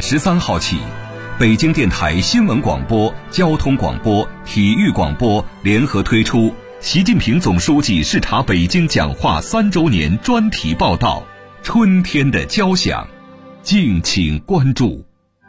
13号起，北京电台新闻广播、交通广播、体育广播联合推出习近平总书记视察北京讲话3周年专题报道《春天的交响》，敬请关注。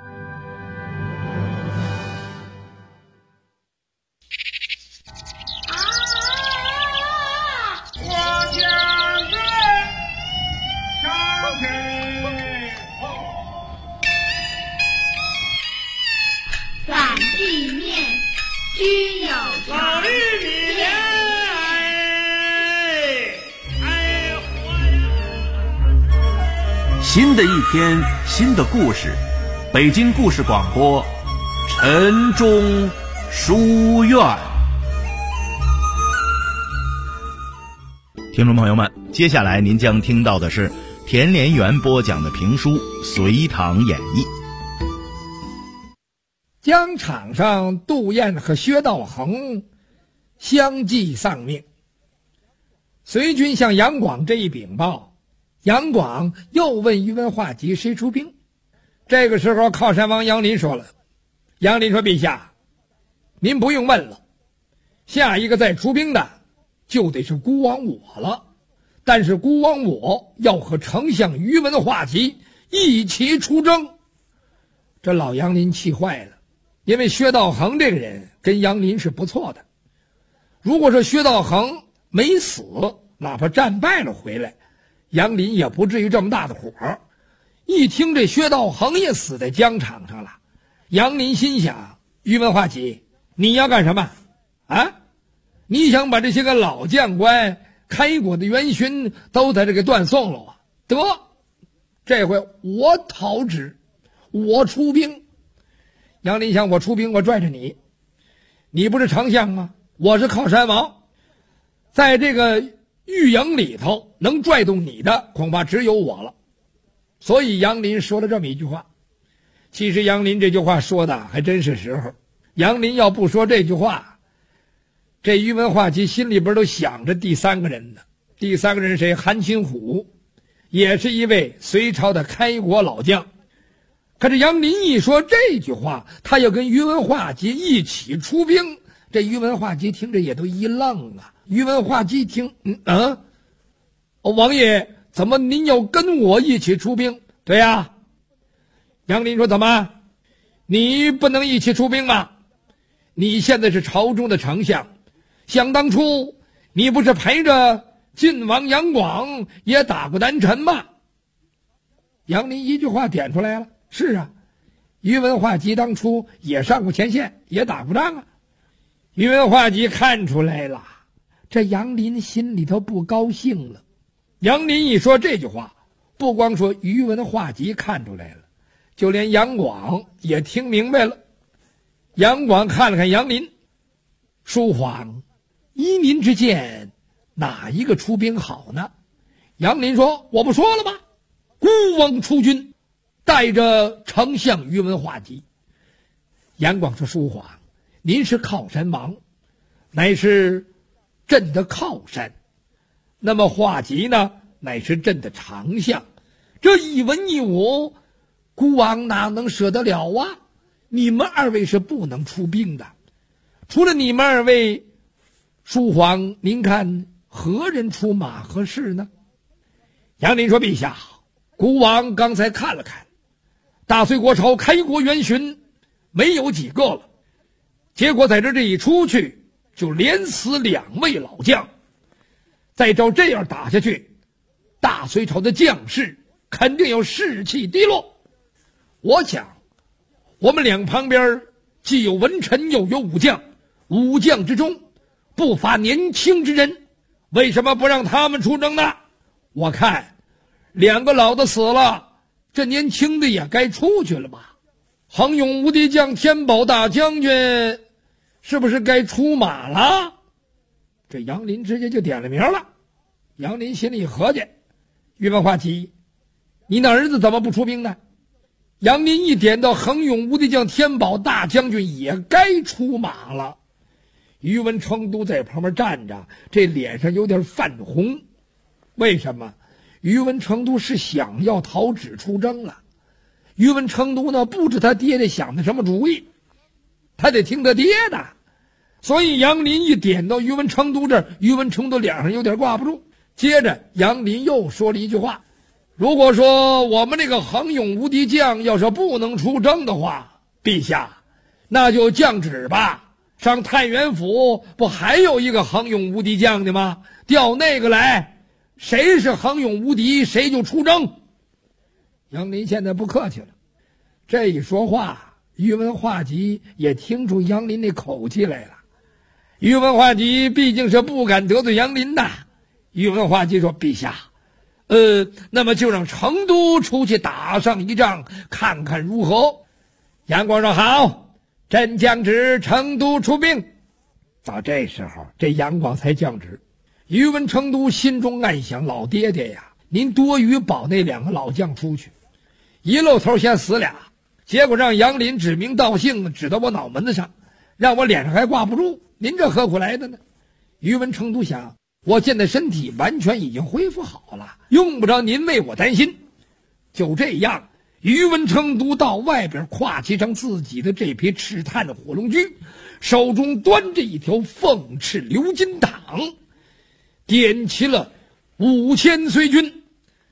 反地面均有常。 新的一天，新的故事，北京故事广播，晨钟书院。听众朋友们，接下来您将听到的是田连元播讲的评书《隋唐演义》。 疆场上，杜彦和薛道衡相继丧命。隋军向杨广这一禀报，杨广又问宇文化及谁出兵。这个时候，靠山王杨林说了：“杨林说，陛下，您不用问了，下一个再出兵的就得是孤王我了。但是孤王我要和丞相宇文化及一起出征。”这老杨林气坏了。因为薛道衡这个人跟杨林是不错的，如果说薛道衡没死，哪怕战败了回来，杨林也不至于这么大的火。一听这薛道衡也死在疆场上了，杨林心想：宇文化及，你要干什么啊？你想把这些个老将官、开国的元勋都在这给断送了啊？得，这回我讨旨，我出兵。杨林想，我出兵，我拽着你，你不是丞相吗？我是靠山王，在这个御营里头能拽动你的恐怕只有我了。所以杨林说了这么一句话。其实杨林这句话说的还真是时候。杨林要不说这句话，这宇文化及心里边都想着第三个人呢。第三个人谁？韩擒虎，也是一位隋朝的开国老将。可是杨林一说这句话，他要跟宇文化及一起出兵，这宇文化及听着也都一愣啊。宇文化及听，王爷，怎么您要跟我一起出兵？对呀。杨林说：怎么，你不能一起出兵吗？你现在是朝中的丞相，想当初你不是陪着晋王杨广也打过南陈吗？杨林一句话点出来了。是啊，宇文化及当初也上过前线，也打过仗啊。宇文化及看出来了，这杨林心里头不高兴了。杨林一说这句话，不光说宇文化及看出来了，就连杨广也听明白了。杨广看了看杨林，书皇，依您之见，哪一个出兵好呢？杨林说：我不说了吗？孤王出军，带着丞相宇文化及。杨广说：书皇，您是靠山王，乃是朕的靠山，那么化及呢，乃是朕的长相，这一文一武，孤王哪能舍得了啊？你们二位是不能出兵的，除了你们二位，书皇您看何人出马合适呢？杨林说：陛下，孤王刚才看了看，大隋国朝开国元勋没有几个了，结果在这一出去就连死2位老将，再照这样打下去，大隋朝的将士肯定要士气低落。我想我们两旁边既有文臣又有武将，武将之中不乏年轻之人，为什么不让他们出征呢？我看2个老的死了，这年轻的也该出去了吧。恒勇无敌将天宝大将军是不是该出马了？这杨林直接就点了名了。杨林心里合计，宇文化及，你那儿子怎么不出兵呢？杨林一点到恒勇无敌将天宝大将军也该出马了。宇文成都在旁边站着，这脸上有点泛红。为什么？宇文成都是想要讨旨出征了， 宇文成都呢，不知他爹爹想的什么主意，他得听他爹的。所以杨林一点到宇文成都这儿，宇文成都脸上有点挂不住。接着杨林又说了一句话：如果说我们这个恒勇无敌将要是不能出征的话，陛下，那就降旨吧。上太原府不还有一个恒勇无敌将的吗？调那个来，谁是恒勇无敌，谁就出征。杨林现在不客气了，这一说话，宇文化及也听出杨林那口气来了。宇文化及毕竟是不敢得罪杨林的。宇文化及说：陛下，那么就让成都出去打上一仗，看看如何。杨广说：好，朕降旨成都出兵。到这时候，这杨广才降旨。宇文成都心中暗想：老爹爹呀，您多余保那2个老将出去，一露头先死俩，结果让杨林指名道姓指到我脑门子上，让我脸上还挂不住，您这何苦来的呢？宇文成都想，我现在身体完全已经恢复好了，用不着您为我担心。就这样，宇文成都到外边跨骑上自己的这匹赤炭的火龙驹，手中端着一条凤翅鎏金镗，点齐了5000随军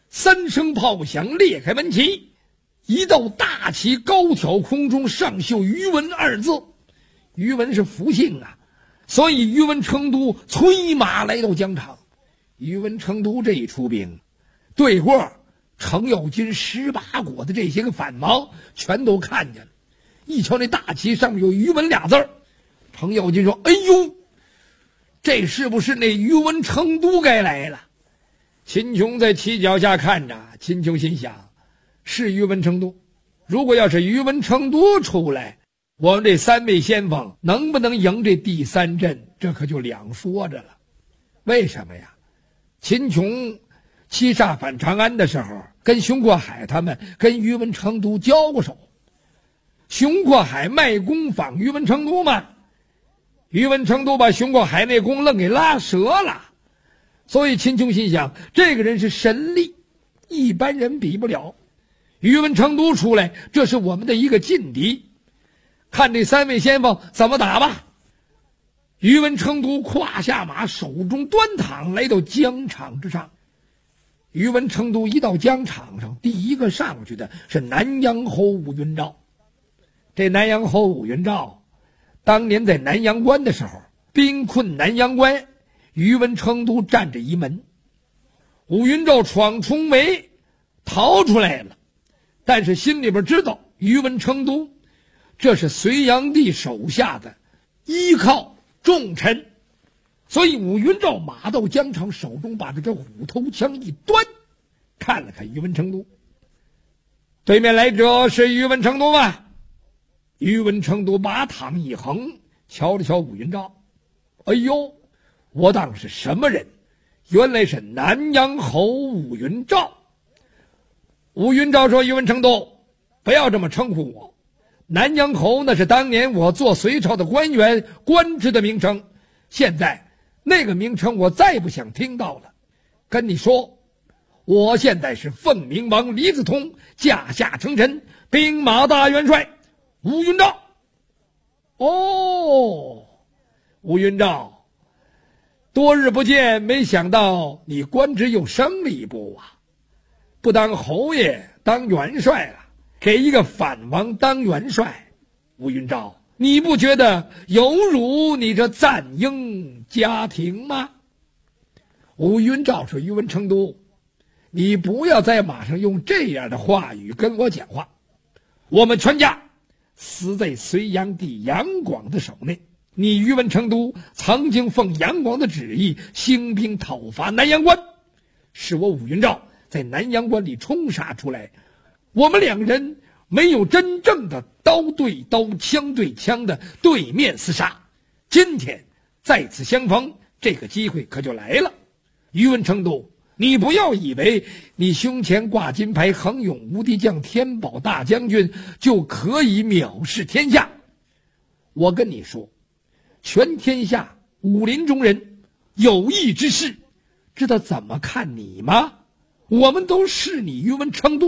，3声炮响，裂开门旗，一道大旗高挑空中，上绣宇文2字。宇文是福姓啊，所以宇文成都催马来到疆场。宇文成都这一出兵，对过程咬金18国的这些个反王全都看见了，一瞧那大旗上面有宇文2字，程咬金说：哎呦，这是不是那宇文成都该来了？秦琼在旗脚下看着，秦琼心想，是宇文成都，如果要是宇文成都出来，我们这3位先锋能不能赢这第3阵，这可就两说着了。为什么呀？秦琼七煞反长安的时候，跟熊阔海他们跟宇文成都交过手，熊阔海卖弓仿宇文成都嘛，宇文成都把熊阔海那弓愣给拉折了，所以秦琼心想，这个人是神力，一般人比不了。宇文成都出来，这是我们的一个劲敌，看这3位先锋怎么打吧。宇文成都跨下马，手中端镗，来到疆场之上。宇文成都一到疆场上，第一个上去的是南阳侯武云昭。这南阳侯武云昭当年在南阳关的时候，兵困南阳关，宇文成都站着一门，武云昭闯重围逃出来了，但是心里边知道宇文成都这是隋炀帝手下的依靠重臣，所以武云昭马到疆场，手中把这虎头枪一端，看了看宇文成都，对面来者是宇文成都吗？宇文成都把镗一横，瞧了瞧武云昭，哎呦，我当是什么人？原来是南阳侯武云昭。武云昭说：宇文成都，不要这么称呼我，南阳侯那是当年我做隋朝的官员官职的名称，现在那个名称我再不想听到了。跟你说，我现在是凤鸣王李子通驾下称臣，兵马大元帅武云昭。哦，武云昭，多日不见，没想到你官职又升了一步啊，不当侯爷当元帅了，给一个反王当元帅。武云昭，你不觉得有辱你这赞英家庭吗？武云昭说：宇文成都，你不要在马上用这样的话语跟我讲话，我们全家死在隋炀帝杨广的手内，你宇文成都曾经奉杨广的旨意兴兵讨伐南阳关，是我武云昭在南阳关里冲杀出来，我们2人没有真正的刀对刀枪对枪的对面厮杀，今天再次相逢，这个机会可就来了。宇文成都，你不要以为你胸前挂金牌恒勇无敌将天宝大将军就可以藐视天下。我跟你说，全天下武林中人有义之士知道怎么看你吗？我们都视你宇文成都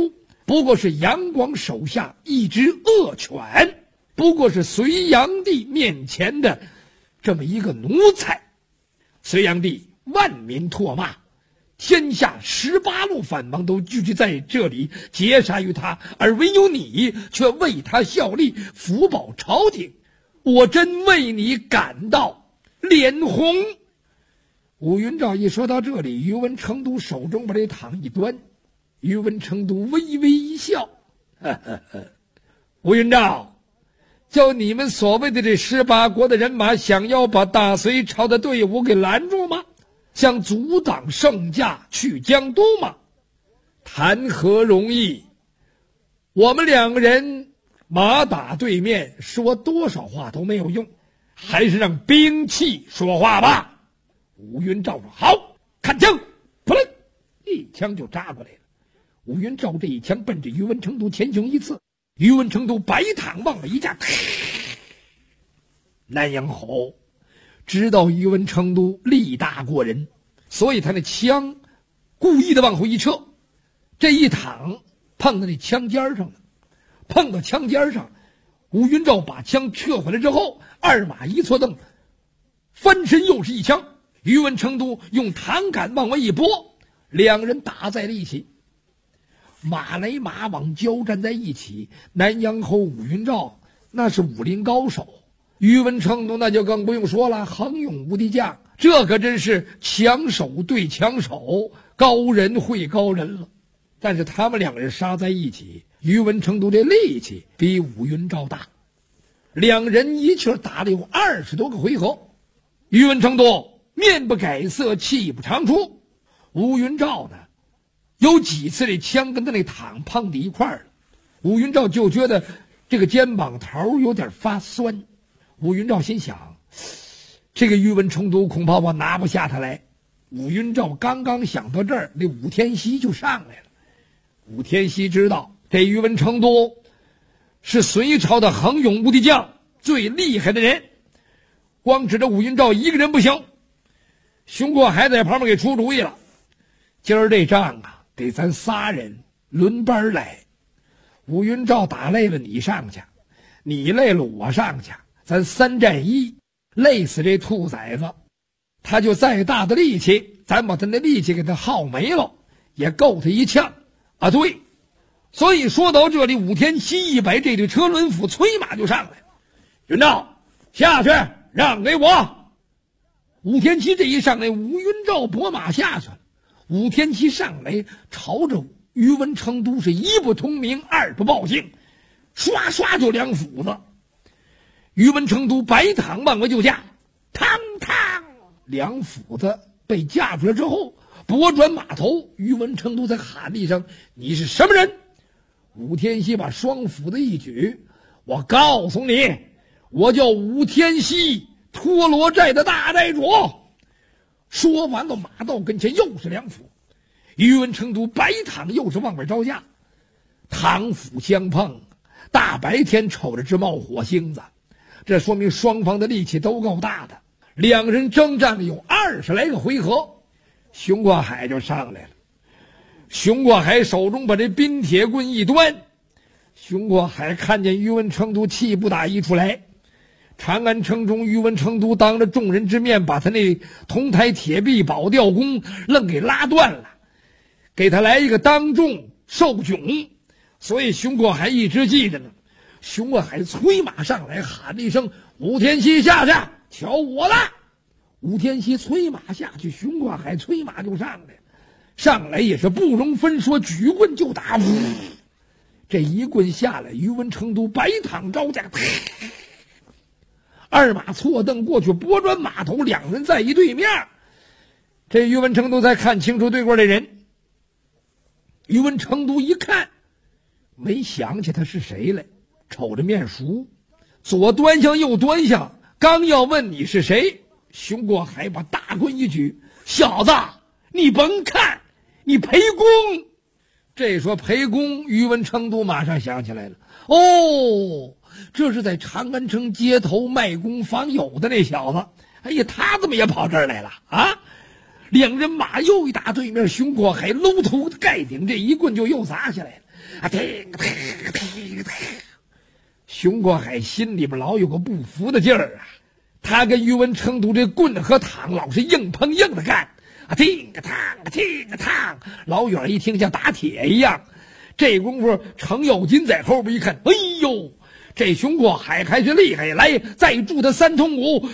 不过是杨广手下一只恶犬，不过是隋炀帝面前的这么一个奴才。隋炀帝万民唾骂，天下18路反王都聚集在这里劫杀于他，而唯有你却为他效力，福保朝廷，我真为你感到脸红。武云照一说到这里，宇文成都手中把这躺一端，宇文成都微微一笑，呵呵呵，武云照，就你们所谓的这18国的人马想要把大隋朝的队伍给拦住吗？想阻挡圣驾去江都吗？谈何容易！我们2个人马打对面，说多少话都没有用，还是让兵器说话吧。武云照说好，看枪，扑棱，一枪就扎过来了。武云照这一枪奔着宇文成都前胸一刺，宇文成都白躺往了一架。南阳侯知道宇文成都力大过人，所以他那枪故意的往后一撤，这一躺碰到那枪尖上了，碰到枪尖上，武云照把枪撤回来之后，二马一错蹬，翻身又是一枪，宇文成都用弹杆往外一拨，2人打在了一起，马来马往交战在一起。南阳侯武云照那是武林高手，宇文成都那就更不用说了，横勇无敌将，这可真是强手对强手，高人会高人了。但是他们2人杀在一起，宇文成都这力气比武云照大，2人一气打了有20多个回合。宇文成都面不改色，气不长出。武云照呢，有几次这枪跟他那躺碰在一块儿了，武云照就觉得这个肩膀头有点发酸。武云照心想，这个宇文成都恐怕我拿不下他来。武云照刚刚想到这儿，那武天锡就上来了。武天锡知道这宇文成都是隋朝的横勇无敌将，最厉害的人，光指着武云照一个人不行，熊过海在旁边给出主意了，今儿这仗啊，得咱3人轮班来。武云照打累了你上去，你累了我上去，咱3战1，累死这兔崽子。他就再大的力气，咱把他那力气给他耗没了，也够他一枪啊！对，所以说到这里，武天锡一摆这对车轮斧，催马就上来了。云照下去，让给我。武天锡这一上来，武云照拨马下去了。武天锡上来，朝着宇文成都是一不通明，二不报信，刷刷就2斧子。宇文成都白躺往外就架，嘡嘡，2斧子被架出来之后，拨转马头，宇文成都才喊了一声：“你是什么人？”武天锡把双斧子一举：“我告诉你，我叫武天锡，托罗寨的大寨主。”说完了，马到跟前又是2斧，宇文成都白躺又是往外招架，躺斧相碰，大白天瞅着直冒火星子，这说明双方的力气都够大的。2人征战了有20来个回合，熊过海就上来了。熊过海手中把这冰铁棍一端，熊过海看见宇文成都气不打一处来，长安城中宇文成都当着众人之面把他那铜台铁壁保吊弓愣给拉断了，给他来一个当众受窘。所以熊过海一直记着呢。熊过海催马上来，喊了一声：“武天锡下去，瞧我了！”武天锡催马下去，熊过海催马就上来，上来也是不容分说，举棍就打。这一棍下来，宇文成都白躺招架，二马错蹬过去，拨转马头，2人在一对面。这宇文成都才看清楚对过的人。宇文成都一看，没想起他是谁来，瞅着面熟，左端详右端详，刚要问你是谁，熊过海把大棍一举：“小子，你甭看，你裴公。”这说裴公，宇文成都马上想起来了，哦，这是在长安城街头卖弓访友的那小子。哎呀，他怎么也跑这儿来了啊？2人马又一打对面，熊过海搂头盖顶，这一棍就又砸下来了。 啊，熊国海心里边老有个不服的劲儿啊，他跟宇文成都这棍和躺老是硬碰硬的干，啊，听个烫，听个烫，老远一听像打铁一样。这功夫程咬金在后边一看，哎呦，这熊国海还是厉害，来再助他三通鼓，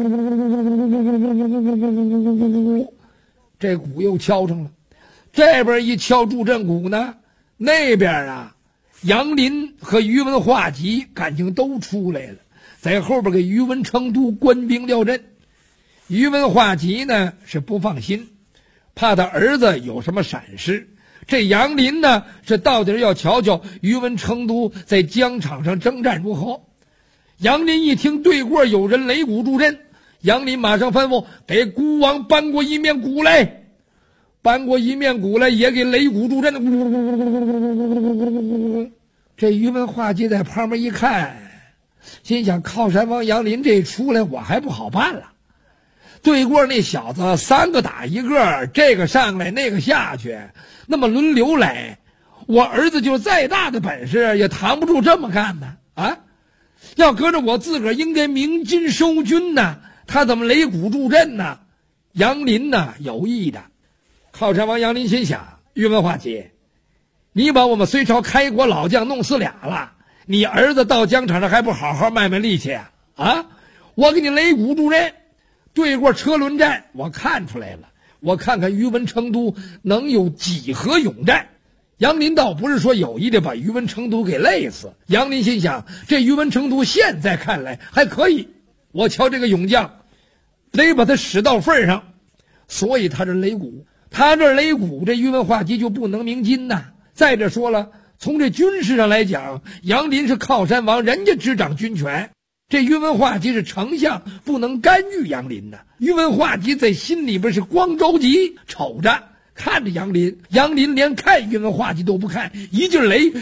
这鼓又敲上了。这边一敲助阵鼓呢，那边啊杨林和宇文化及感情都出来了，在后边给宇文成都官兵料阵。宇文化及呢是不放心，怕他儿子有什么闪失。这杨林呢是到底要瞧瞧宇文成都在疆场上征战如何。杨林一听对过有人擂鼓助阵，杨林马上吩咐给孤王搬过一面鼓来。搬过一面鼓来，也给擂鼓助阵。这宇文化及在旁边一看，心想靠山王杨林这出来我还不好办了。对过那小子三个打一个，这个上来那个下去，那么轮流来，我儿子就再大的本事也扛不住这么干呢啊！要搁着我自个儿应该鸣金收军呢，他怎么擂鼓助阵呢？杨林呢有意的。靠山王杨林心想，宇文化及，你把我们隋朝开国老将弄死俩了，你儿子到疆场上还不好好卖卖力气啊？啊！我给你擂鼓助阵，对过车轮战，我看出来了，我看看宇文成都能有几何勇战。杨林倒不是说有意的把宇文成都给累死，杨林心想，这宇文成都现在看来还可以，我瞧这个勇将得把他使到份上，所以他这擂鼓。他这擂鼓，这宇文化及就不能鸣金呐。再者说了，从这军事上来讲，杨林是靠山王，人家执掌军权，这宇文化及是丞相，不能干预杨林呐。宇文化及在心里边是光着急，瞅着看着杨林，杨林连看宇文化及都不看，一劲擂，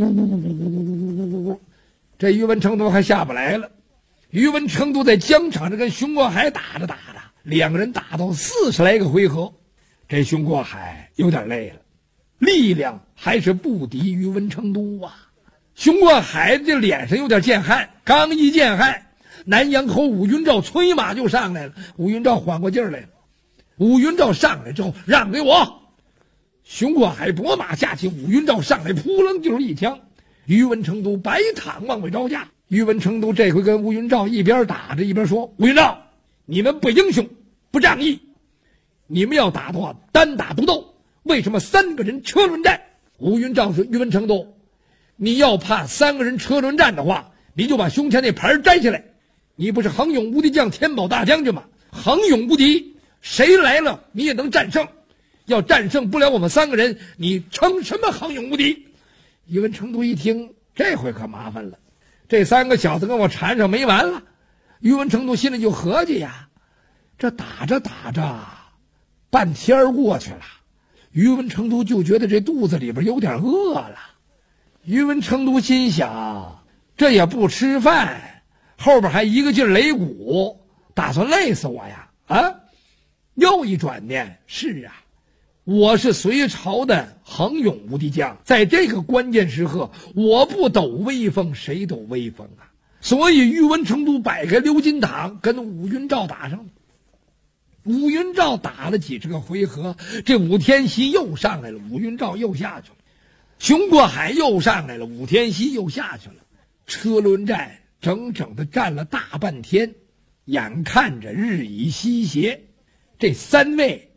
这宇文成都还下不来了。宇文成都在疆场上跟熊国海打着，两个人打到40来个回合。这熊国海有点累了，力量还是不敌宇文成都啊。熊国海这脸上有点见汗，刚一见汗，南阳侯武云照催马就上来了。武云照缓过劲儿来了，武云照上来之后让给我。熊国海拨马下去，武云照上来扑棱就是一枪，宇文成都白躺往外招架。宇文成都这回跟武云照一边打着一边说，武云照，你们不英雄不仗义，你们要打的话单打独斗，为什么3个人车轮战？武云照说，宇文成都，你要怕3个人车轮战的话，你就把胸前那牌摘下来，你不是恒勇无敌将天宝大将军吗？恒勇无敌，谁来了你也能战胜，要战胜不了我们3个人，你称什么恒勇无敌？宇文成都一听，这回可麻烦了，这3个小子跟我缠上没完了。宇文成都心里就合计呀，这打着半天过去了，宇文成都就觉得这肚子里边有点饿了。宇文成都心想，这也不吃饭，后边还一个劲擂鼓，打算累死我呀啊！又一转念，是啊，我是隋朝的恒勇无敌将，在这个关键时刻，我不抖威风，谁抖威风啊？所以宇文成都摆开鎏金镗，跟武云照打上了。武云照打了几十个回合，这武天锡又上来了，武云照又下去了。熊国海又上来了，武天锡又下去了。车轮战整整的战了大半天，眼看着日已西斜，这3位